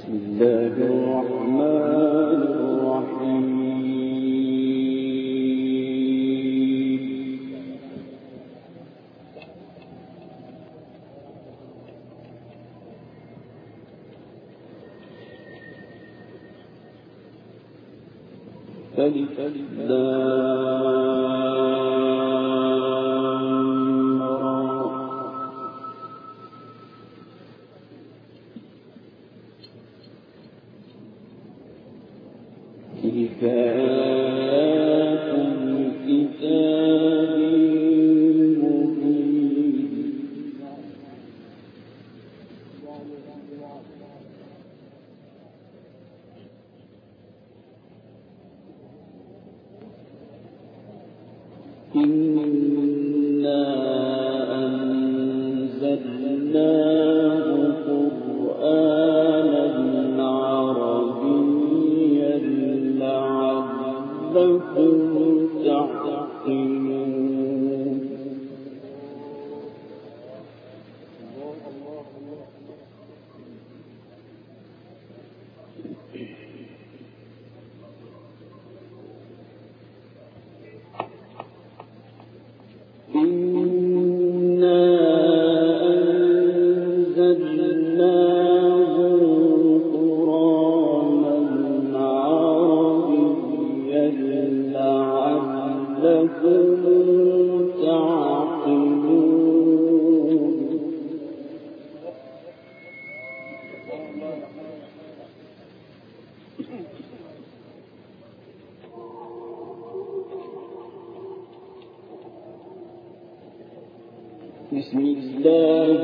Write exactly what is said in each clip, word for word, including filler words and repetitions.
بسم الله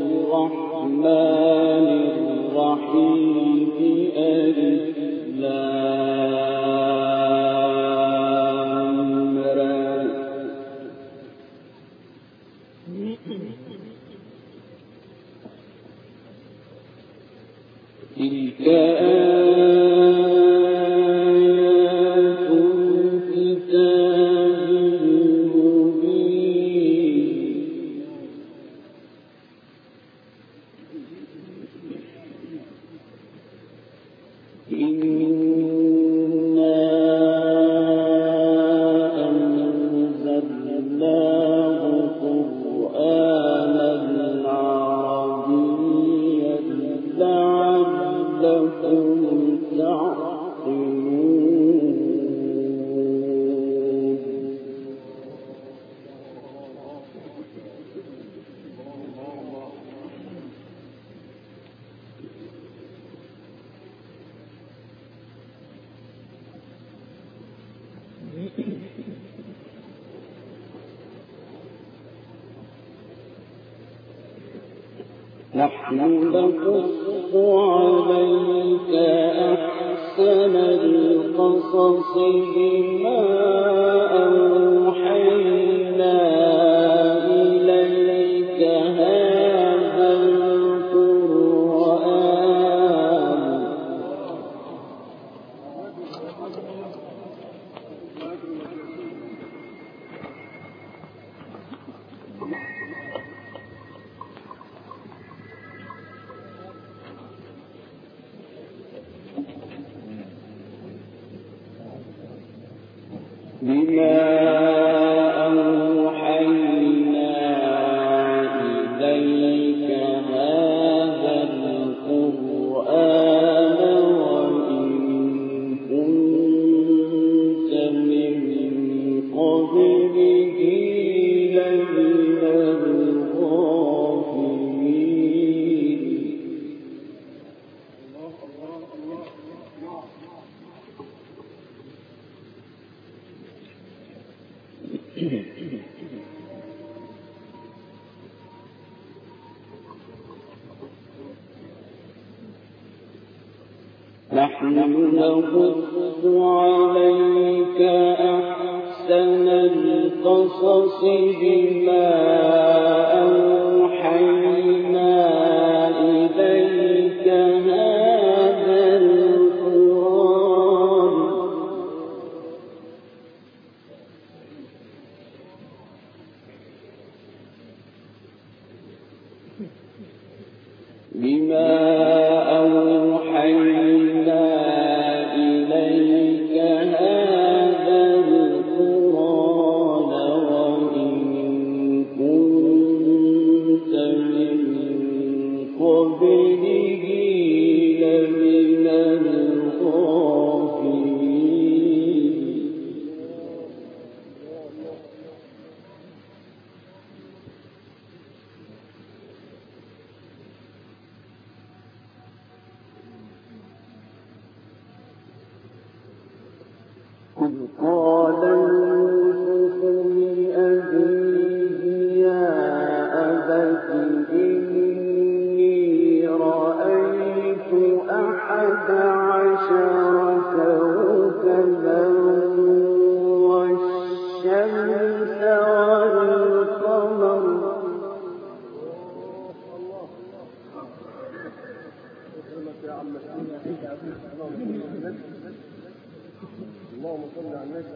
الرحمن الرحيم. ألف لام را. تلك آيات الكتاب المبين. إنا أنزلناه قرآنا عربيا لعلكم تعقلون. نحن نقص عليك أحسن القصص بما أوحينا إليك هذا القرآن. بما أوحينا إليك هذا القرآن وإن كنت من قبله لمن الغافلين. نحن نقص عليك أحسن القصص بما أوحينا إليك هذا القرآن بما أوحينا إذ قال يوسف لأبيه يا أبت إني رأيت أحد عشر كوكبا والشمس والقمر اللهم صل على النبي.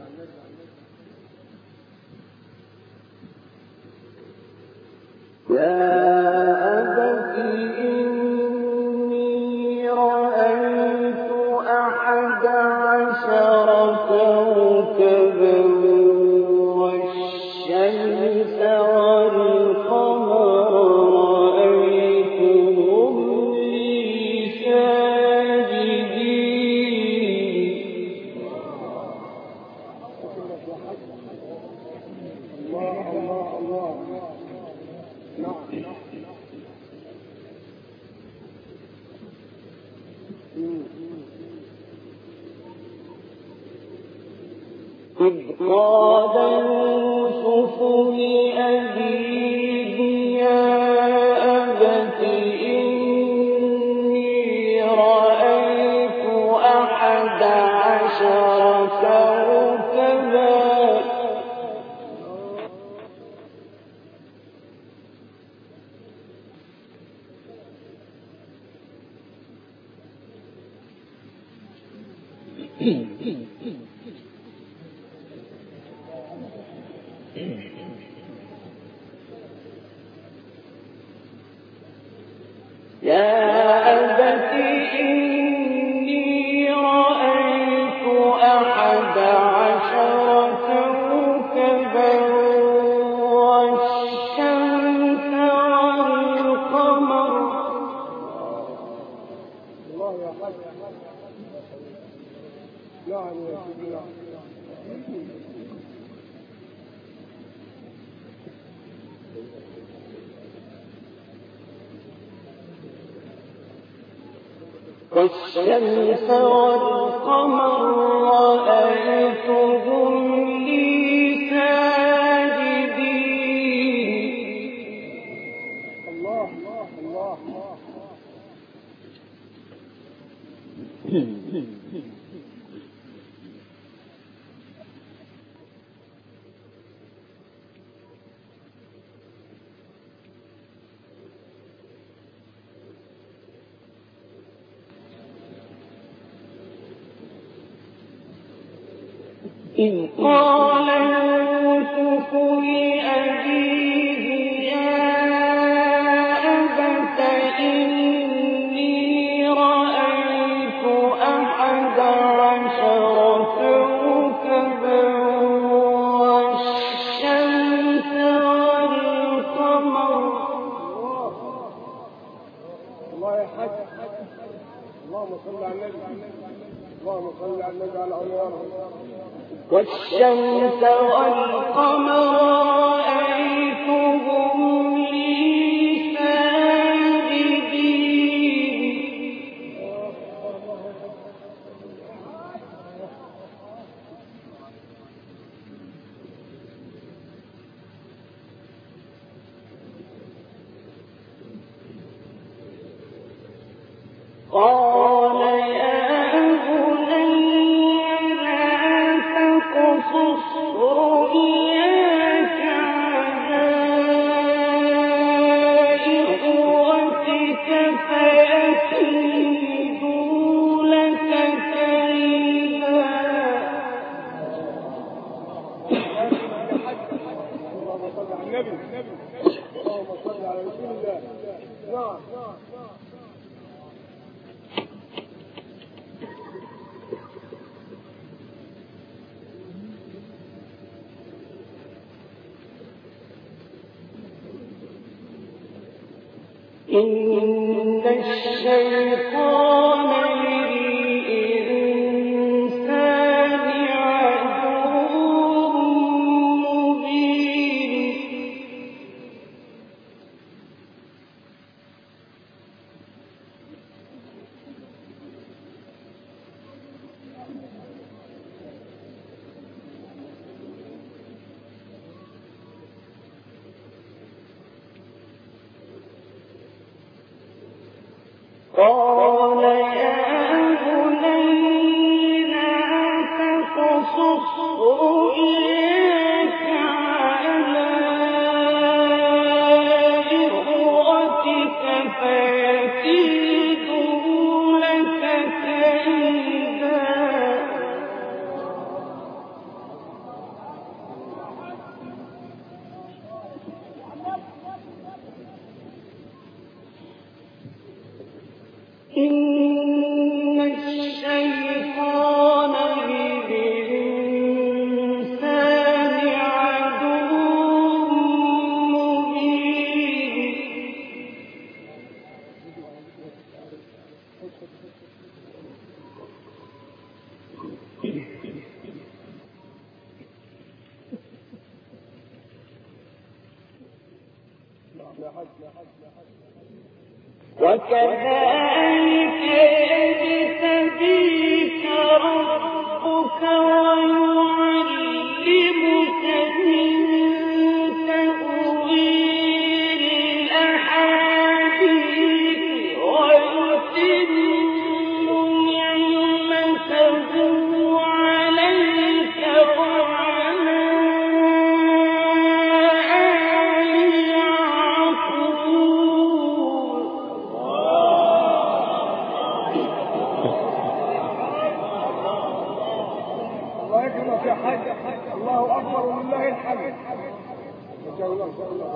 يا أبت إني رأيت أحد عشر كوكبا والشمس والقمر رأيتهم لي ساجدين. الله الله الله. نعم. إذ قال يوسف لأبيه يا أبت إني رأيت أحد عشر كوكبا يا أبت إني رأيت أحد عشر كوكبا والشمس والقمر. الله يا حاج. نعم يا سيدي. والشمس والقمر رأيتهم لي ساجدين. الله الله الله. إذ قال يوسف لأبيه يا أبت إني رأيت أحد عشر كوكبا والشمس والقمر. الله يا حاج. اللهم صل على النبي. اللهم صل على النبي على أنواره. والشمس والقمر رأيتهم لي ساجدين. قال يا بني لا تقصص رؤياك على إخوتك فيكيدوا لك كيدا. اللهم صل على النبي. اللهم صل على رسول الله. نعم. إن الشيطان للإنسان عدو مبين. وكذلك يجتبيك ربك ويعلمك من تأويل الأحاديث ويتم نعمته عليك وعلى آل يعقوب. الله يكرمك يا حاج. الله اكبر ولله الحمد. ما شاء الله ما شاء الله.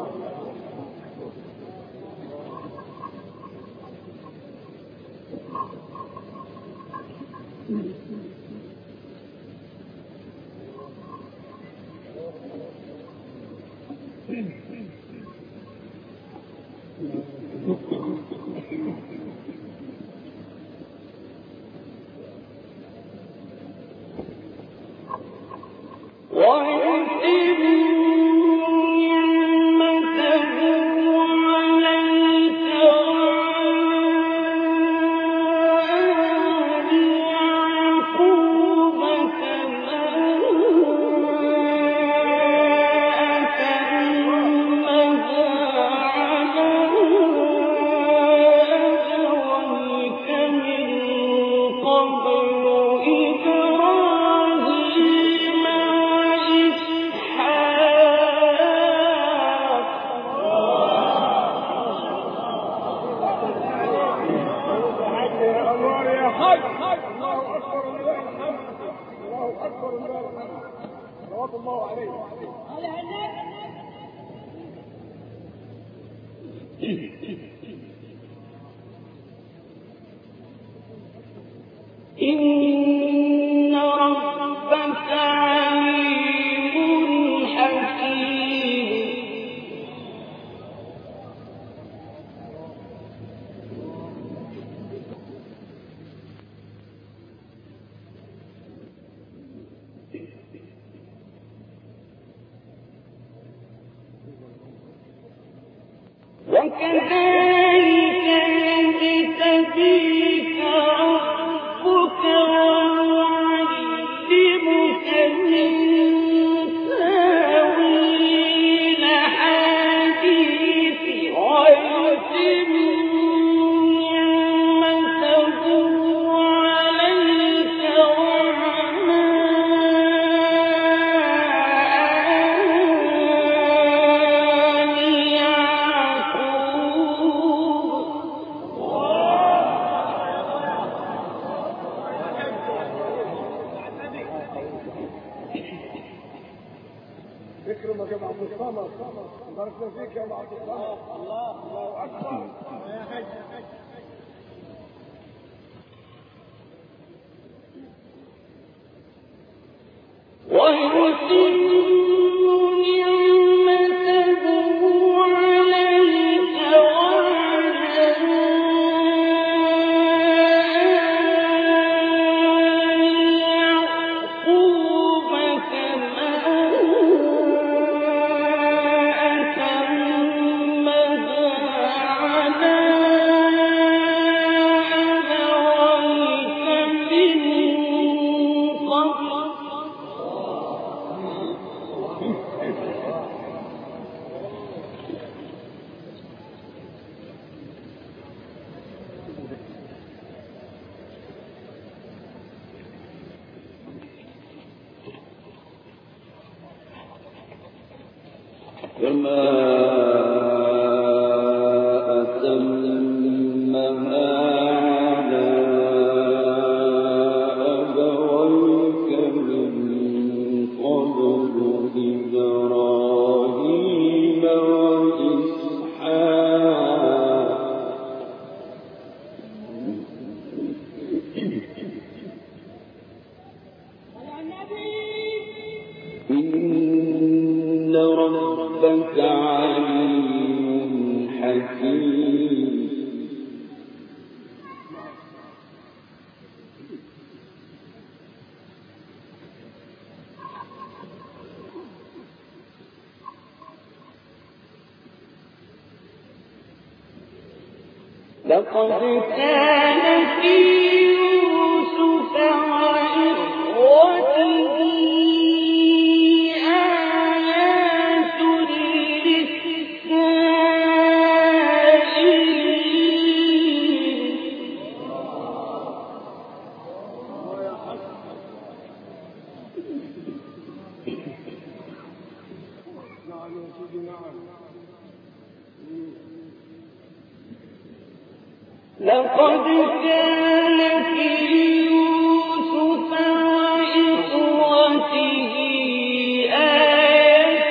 ويتم نعمته عليك وعلى آل يعقوب كما أتمها على أبويك من قبل إبراهيم وإسحاق. الله يا حاج. الله اكبر ولله الحمد. الله اكبر ولله الحمد. صلوات الله عليه. إن ربك عليم حكيم. وكذلك يجتبيك ربك ويعلمك من تأويل الأحاديث ويتم نعمته عليك وعلى آل يكرمك يا عبد الصمد. باركنا فيك يا عبد الصمد. الله الله اكبر. ويتم نعمته عليك وعلى آل يعقوب كما أتمها على أبويك من قبل لقد كان في يوسف وإخوته آيات لقد كان في يوسف وإخوته آية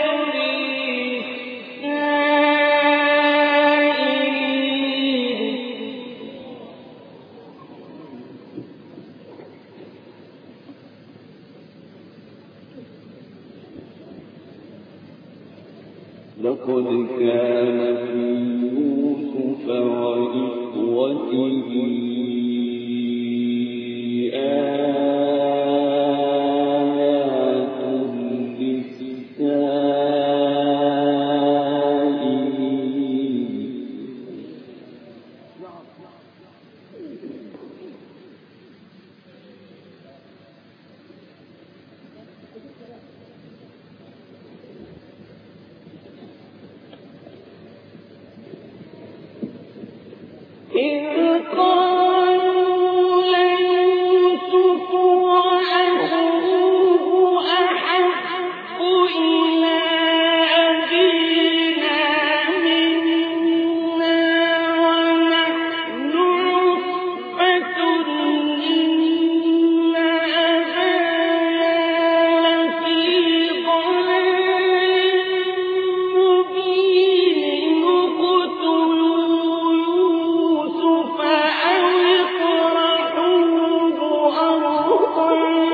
للسائلين لقد كان في يوسف وإخوته آيات للسائلين إذ قالوا ليوسف وأخوه أحب إلى أبينا منا ونحن عصبة إن أبانا لفي ضلال مبين اقتلوا يوسف أو اطرحوه أرضا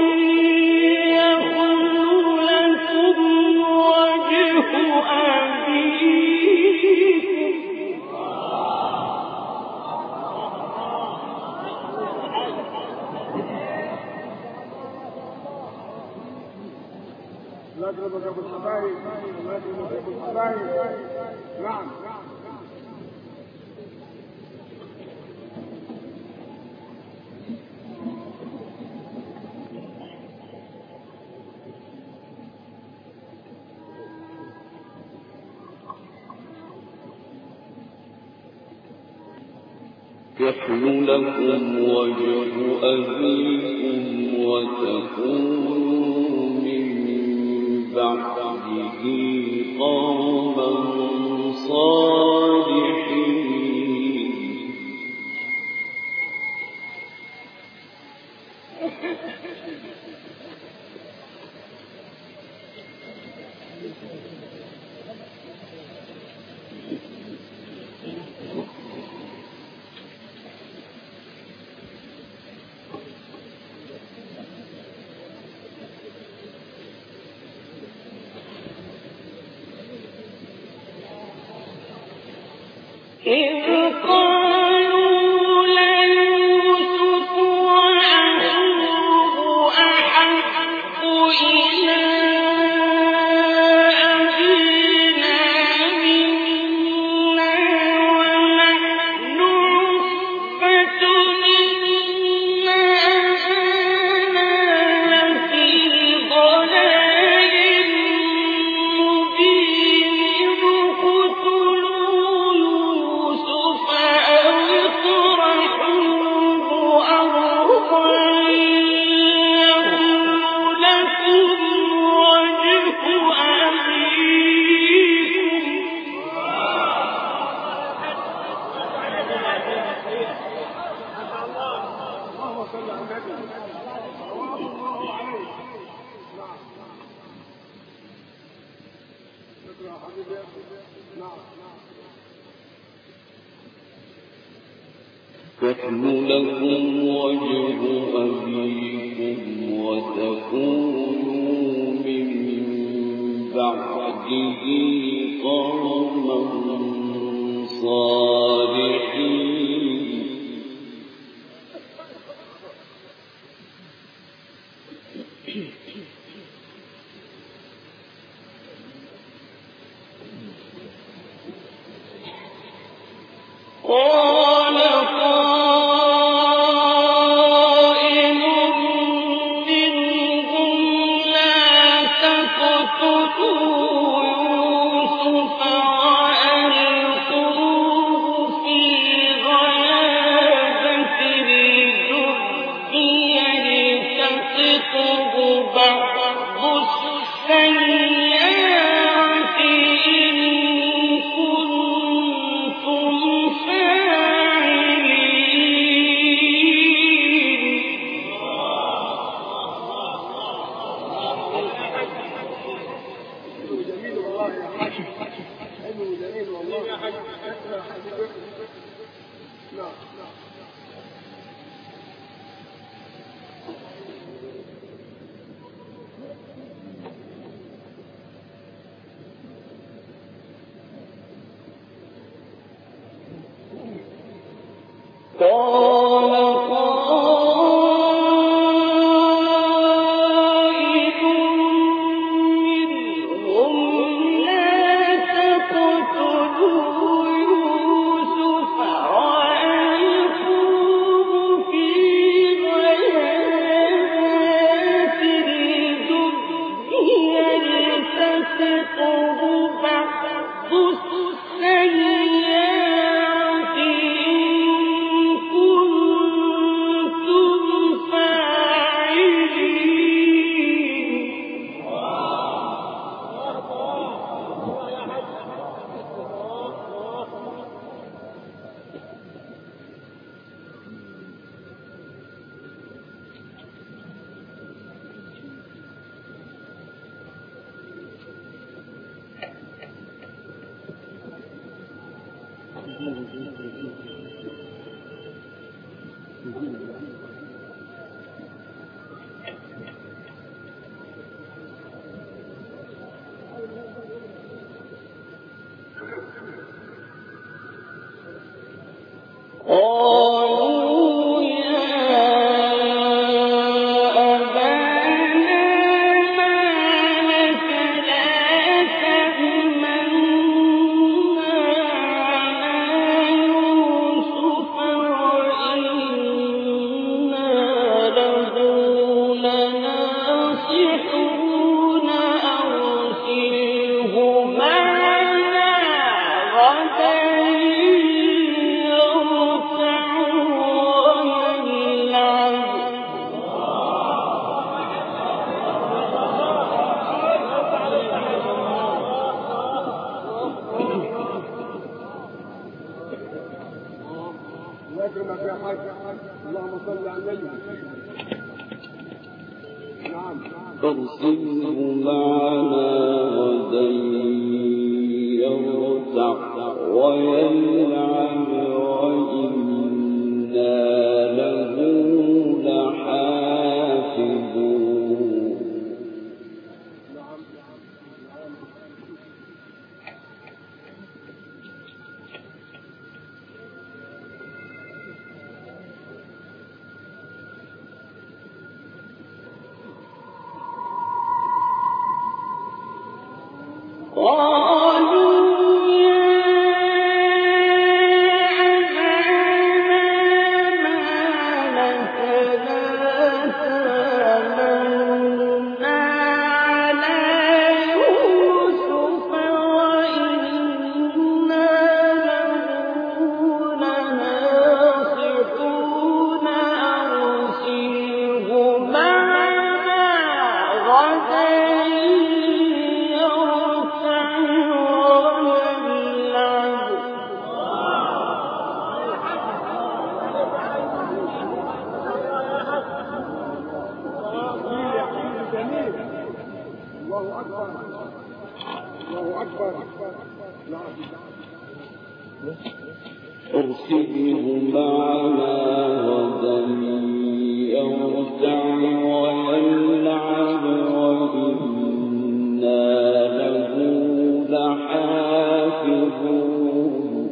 يخل لكم وجه أبيكم نضربك بالصبايا نضربك بالصبايا نعم يحل لكم وجه أبيكم وتكونوا من بعده قوما صالحين إذ قالوا ليوسف وأخوه أحب إلى أبينا منا ونحن عصبة إن أبانا لفي ضلال مبين اقتلوا يوسف يحل لكم وجه أبيكم وتكونوا من بعده قوما صالحين. قال قائل منهم لا تقتلوا يوسف وألقوه في غيابة الجب يلتقطه بعض السيارة إن كنتم قال قائل منهم لا تقتلوا يوسف وألقوه في غيابة الجب يلتقطه بعض السيارة قالوا يا أبانا ما لك لا تأمنا على يوسف وإنا له لناصحون أرسله معنا غدا اللهم صل على النبي. نعم فارسله معنا غدا يرتع ويلعب وإنا له لحافظون. قالوا يا أبانا ما أرسله معنا غدا يرتع ويلعب وإنا له لحافظون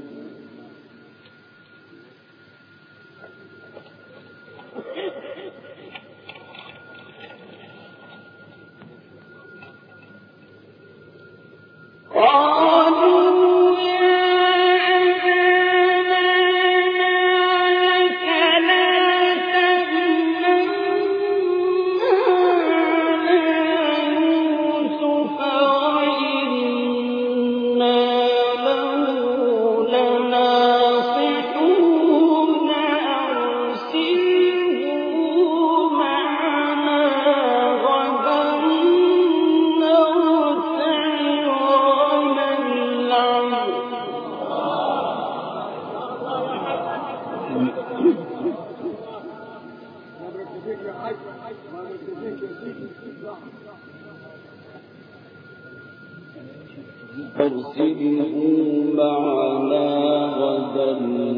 أرسله معنا غدا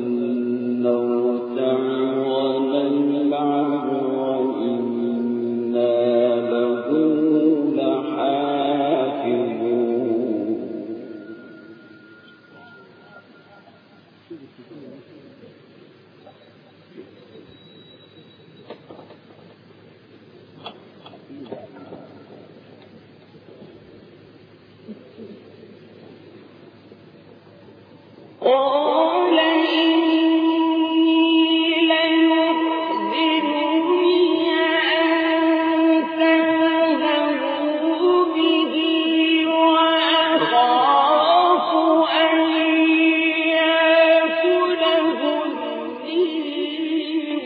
نرتع ونلعب وإنا له لحافظون قال إني ليحزنني أن تذهبوا به وأخاف أن يأكله الذئب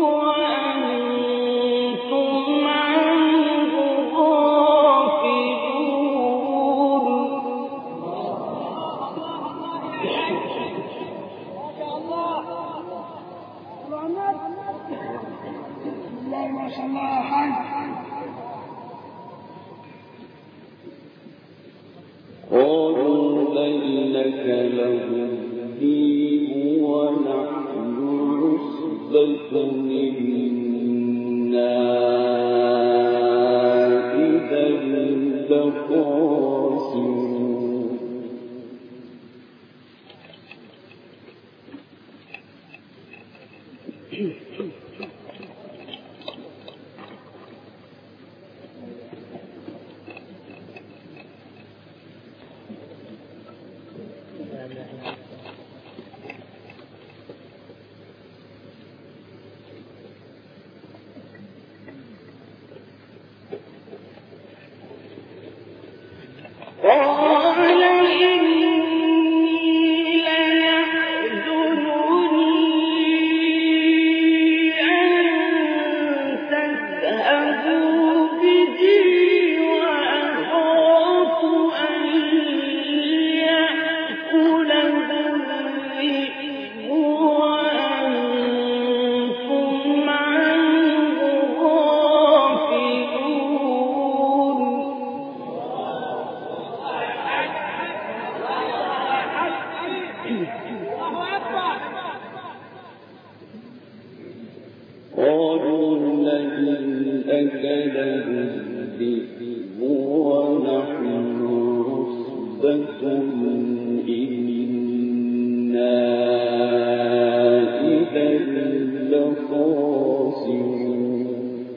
وأنتم عنه غافلون. اللهم صل على حي. قالوا ليلك له الذئب ونحن عصبة إنا إذا لخاسرون. قال إني ليحزنني أن تذهبوا به وأخاف أن يأكله الذئب وأنتم عنه غافلون. قالوا لئن أكله الذئب ونحن عصبة إنا إذا لخاسرون.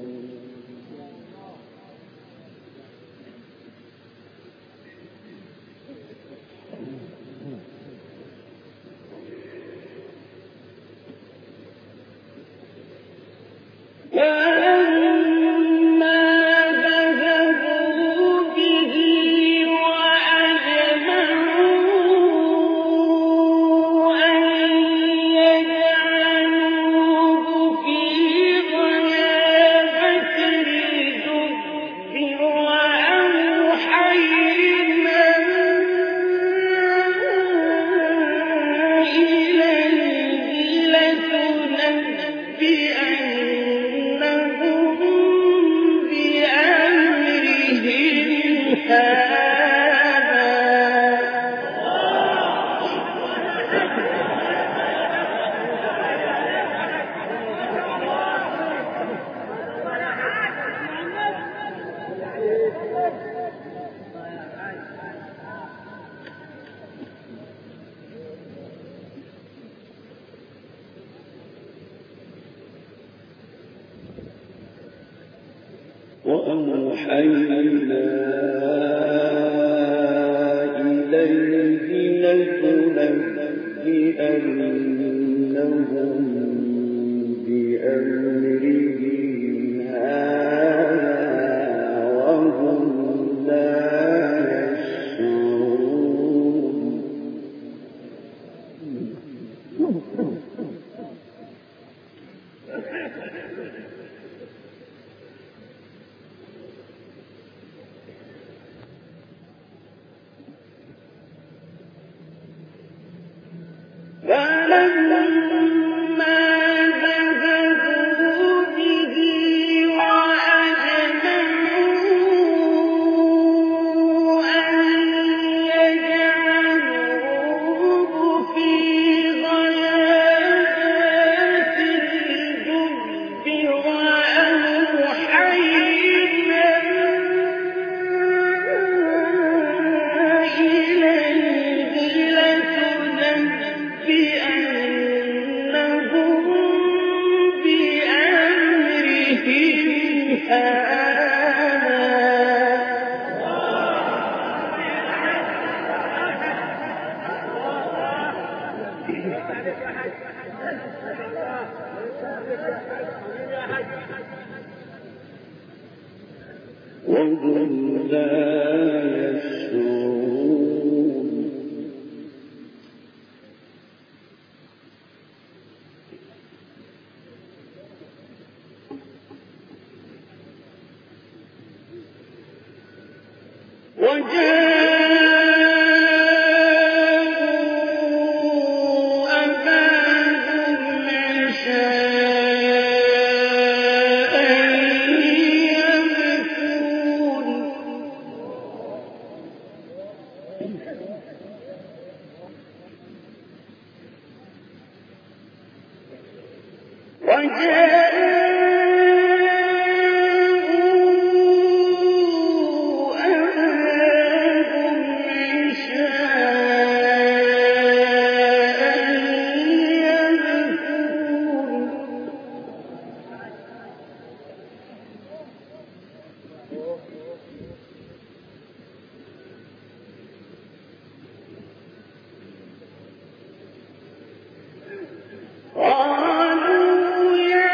فلما ذهبوا به وأجمعوا أن يجعلوه في وأوحينا إليه لتنبئنهم بأمرهم هذا وهم لا يشعرون. فلما ذهبوا به وأجمعوا أن يجعلوه في غيابات الجب وأوحينا إليه لتنبئنهم بأمرهم هذا وهم لا يشعرون. وجاءوا أباهم عشاء يبكون. قالوا يا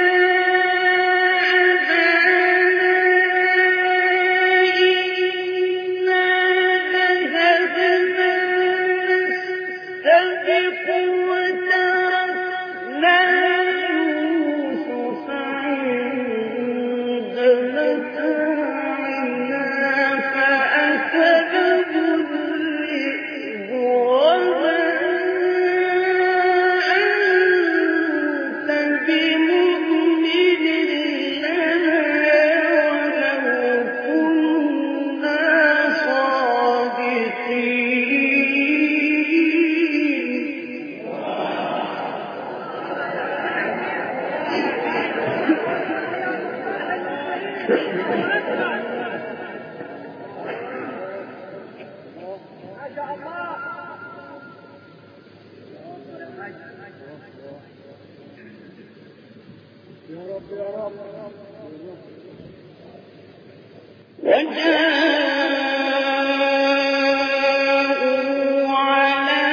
وجاءوا على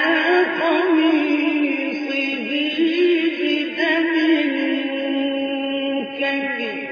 قميصه بدم كذب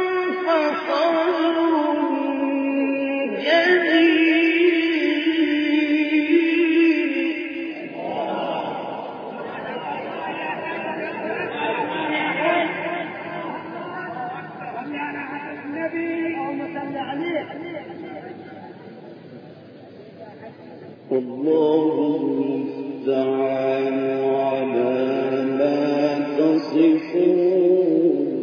جميل والله المستعان على ما تصفون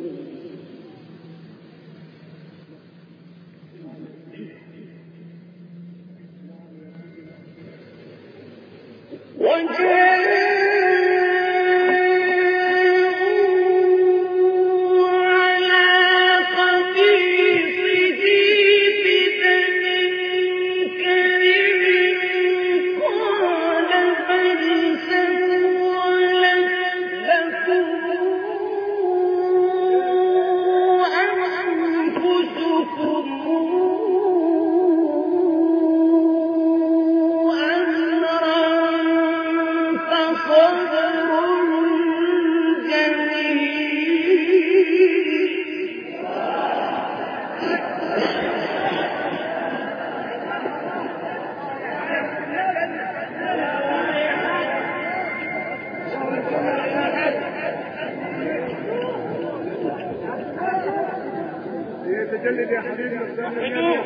تجلد يا حبيبي الله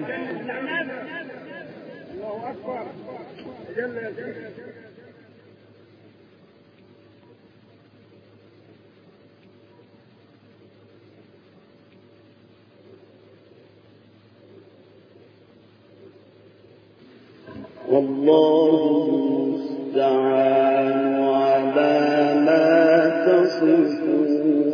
اكبر تجلد يا سيدي والله المستعان على ما تصفون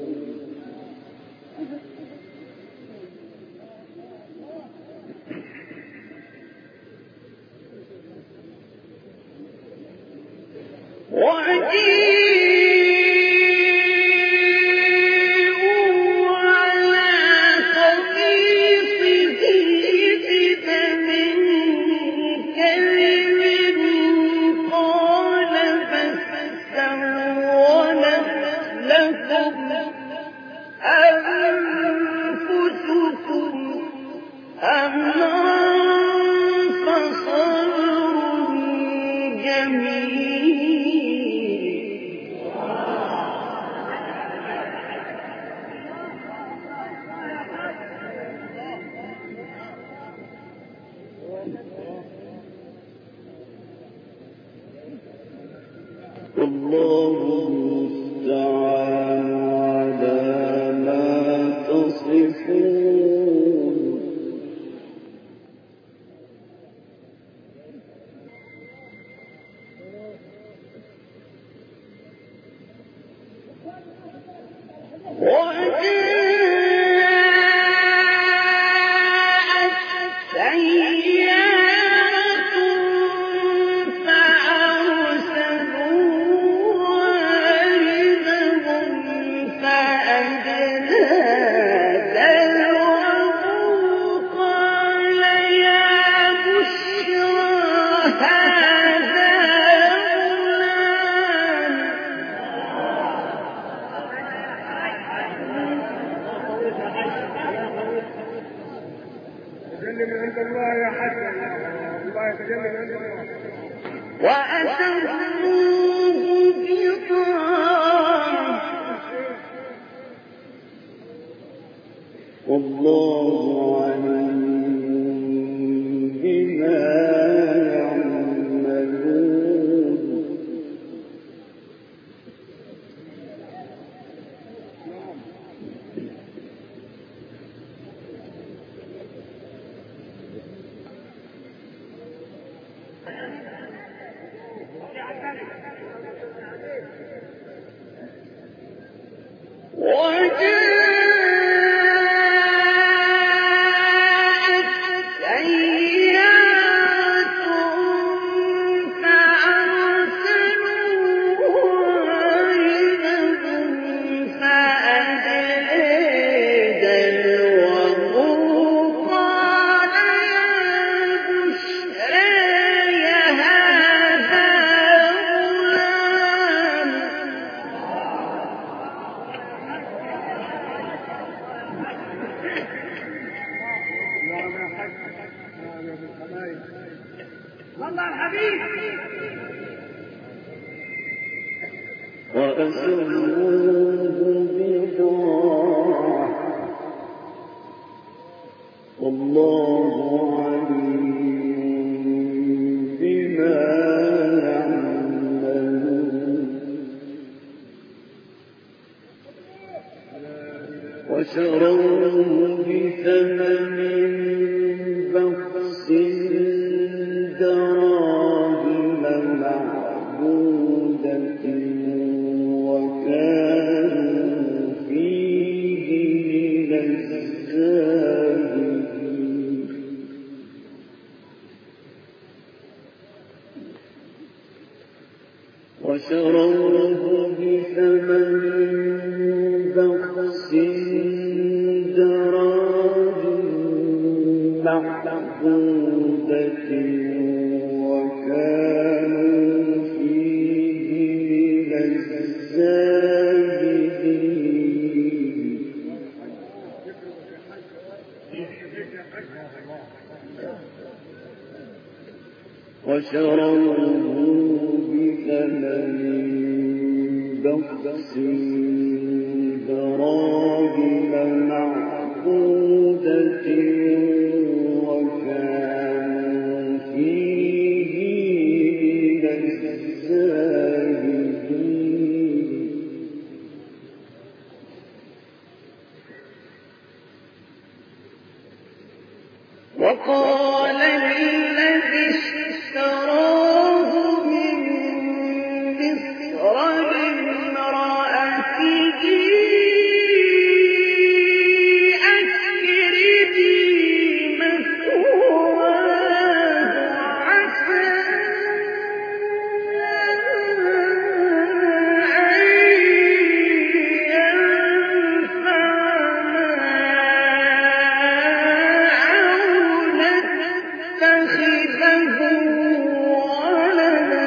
والله المستعان على ما تصفون والله عليم بما يعملون وأسروه بضاعة والله عليم وشروه بثمن بخس دراهم معدودة وكانوا فيه من الزاهدين وشروه بثمن بخس دراهم معدودة وكانوا فيه من الزاهدين وشروه بثمن بخس دراهم معدودة وكانوا فيه من الزاهدين وقال للذي اشتراه من مصر لامرأته أكرمي مثواه عسى أن ينفعنا أو نتخذه ولدا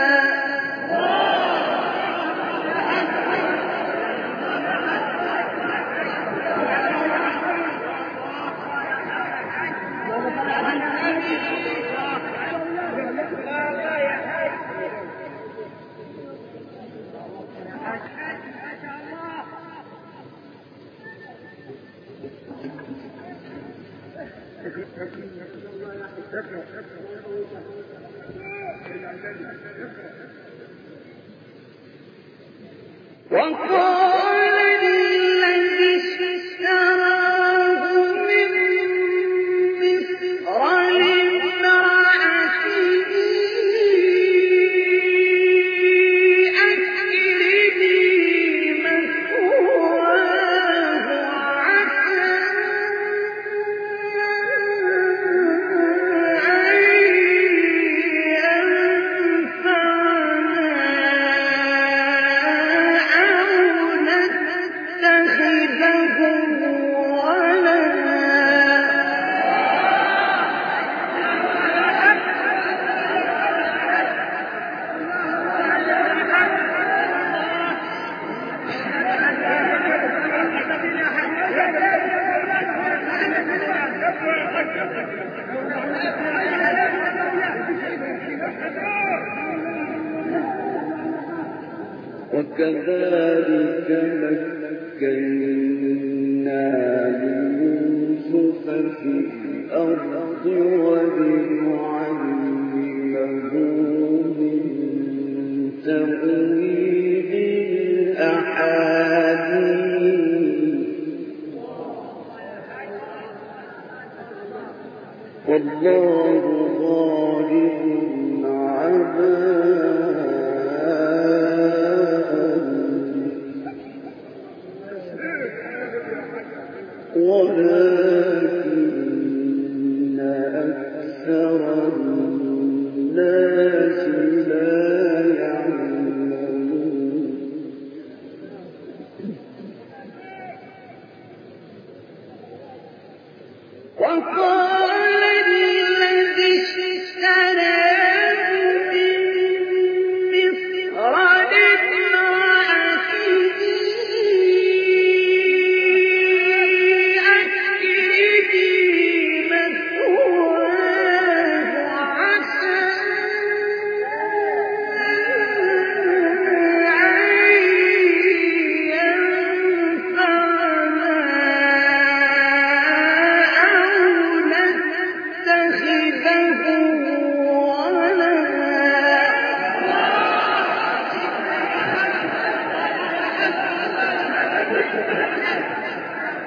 وقال للذي اشتراه من مصر لامرأته أكرمي مثواه عسى أن وكذلك مكنا ليوسف في الأرض ولنعلمه من تأويل الأحاديث والله غالب على ولكن أكثر الناس لا يعلمون وقال الذي اشتراه من مصر لامرأته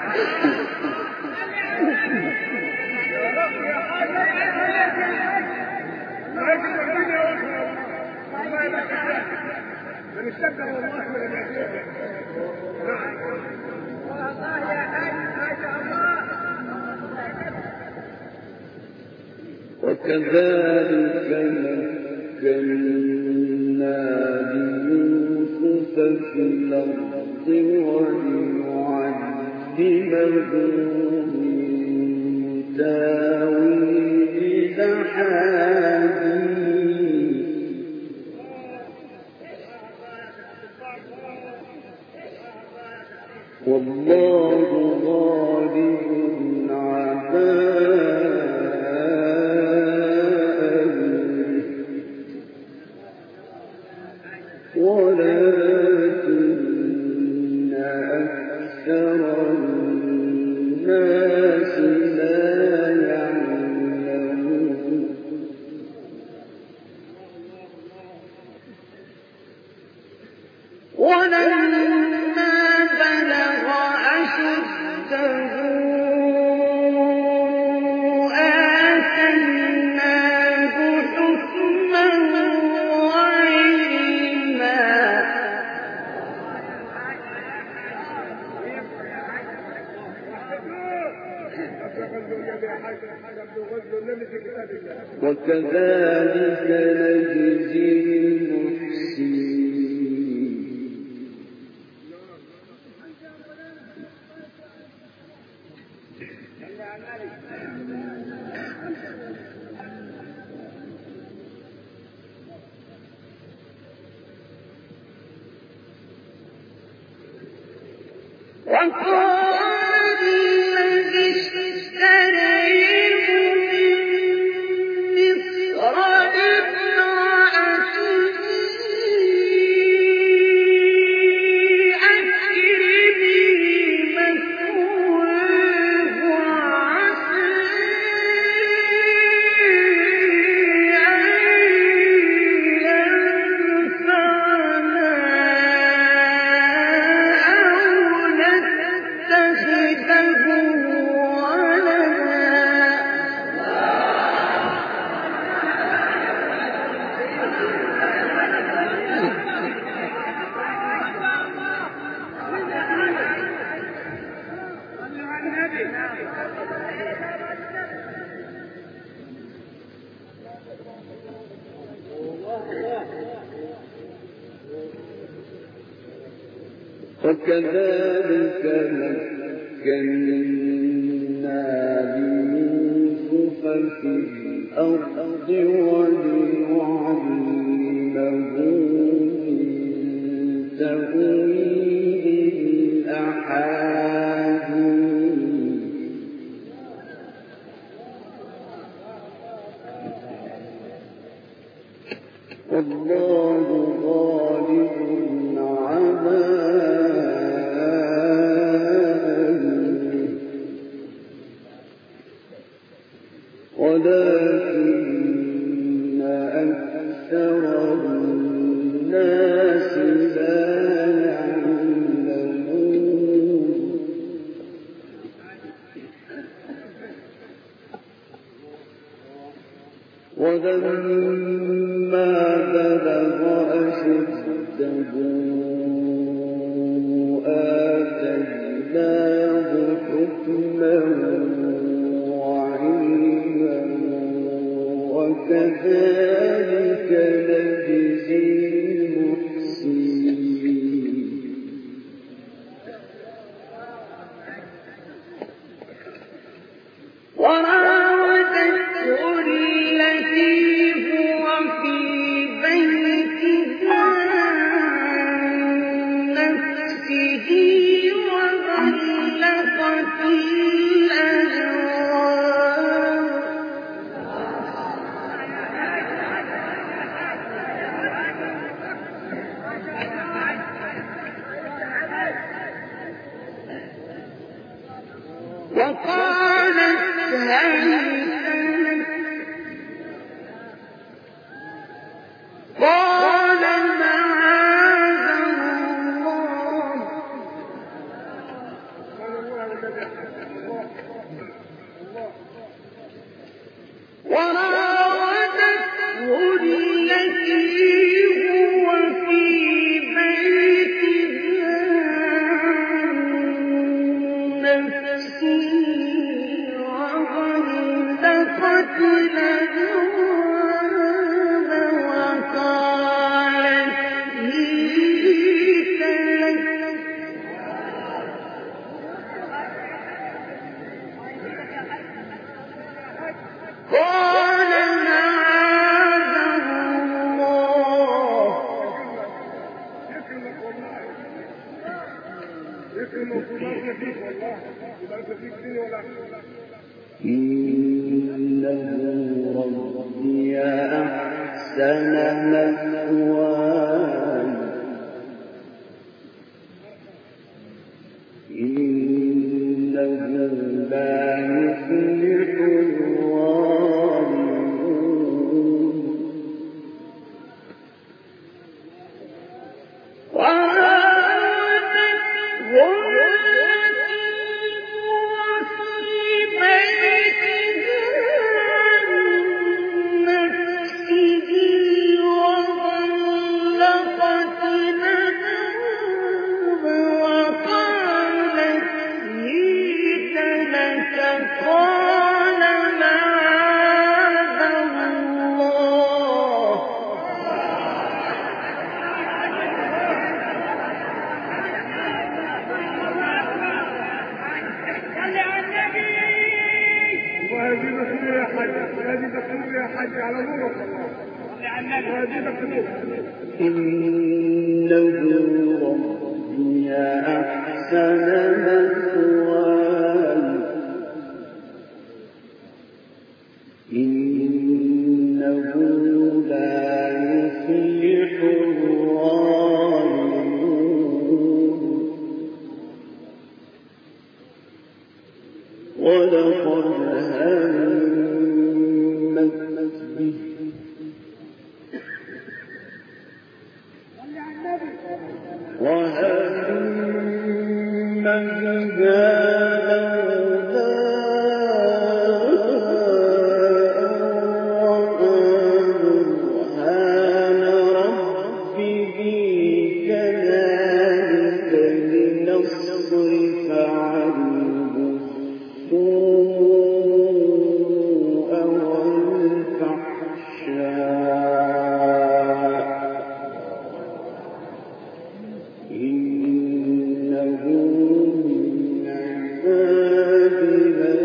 وكذلك مكنا ليوسف في الأرض ولنعلمه من تاويل الأحاديث والله غالب على ولكن أكثر الناس لا يعلمون ولما بلغ أشده آتيناه حكما وعلما وكذلك نجزي المحسنين وقال الذي اشتريه من مصر امرأته أكرمي مثواه وعسى أن ينفعنا أو نتخذه ولدا وكذلك مكنا ليوسف في الأرض ولنعلمه من تأويل الأحاديث والله غالب على ولكن أكثر الناس لا يعلمون ولما بلغ أشده آتيناه حكما وعلما وكذلك نجزي المحسنين وراودته التي هو في بيتها عن نفسه وغلقت الأبواب وقالت هيت لك قال معاذ الله يكرم ويبارك فيك والله، يبارك فيك دين ولا إنه ربي أحسن مثواي إنه لا يفلح الظالمون إنه ربي أحسن مثواي إنه لا يفلح الظالمون ولقد همت به وهم بها لولا برهان ربه كذلك لنصرف عنه السوء والفحشاء إنه من عبادنا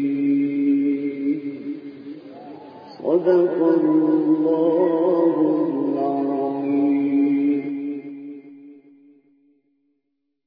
المخلصين صدق الله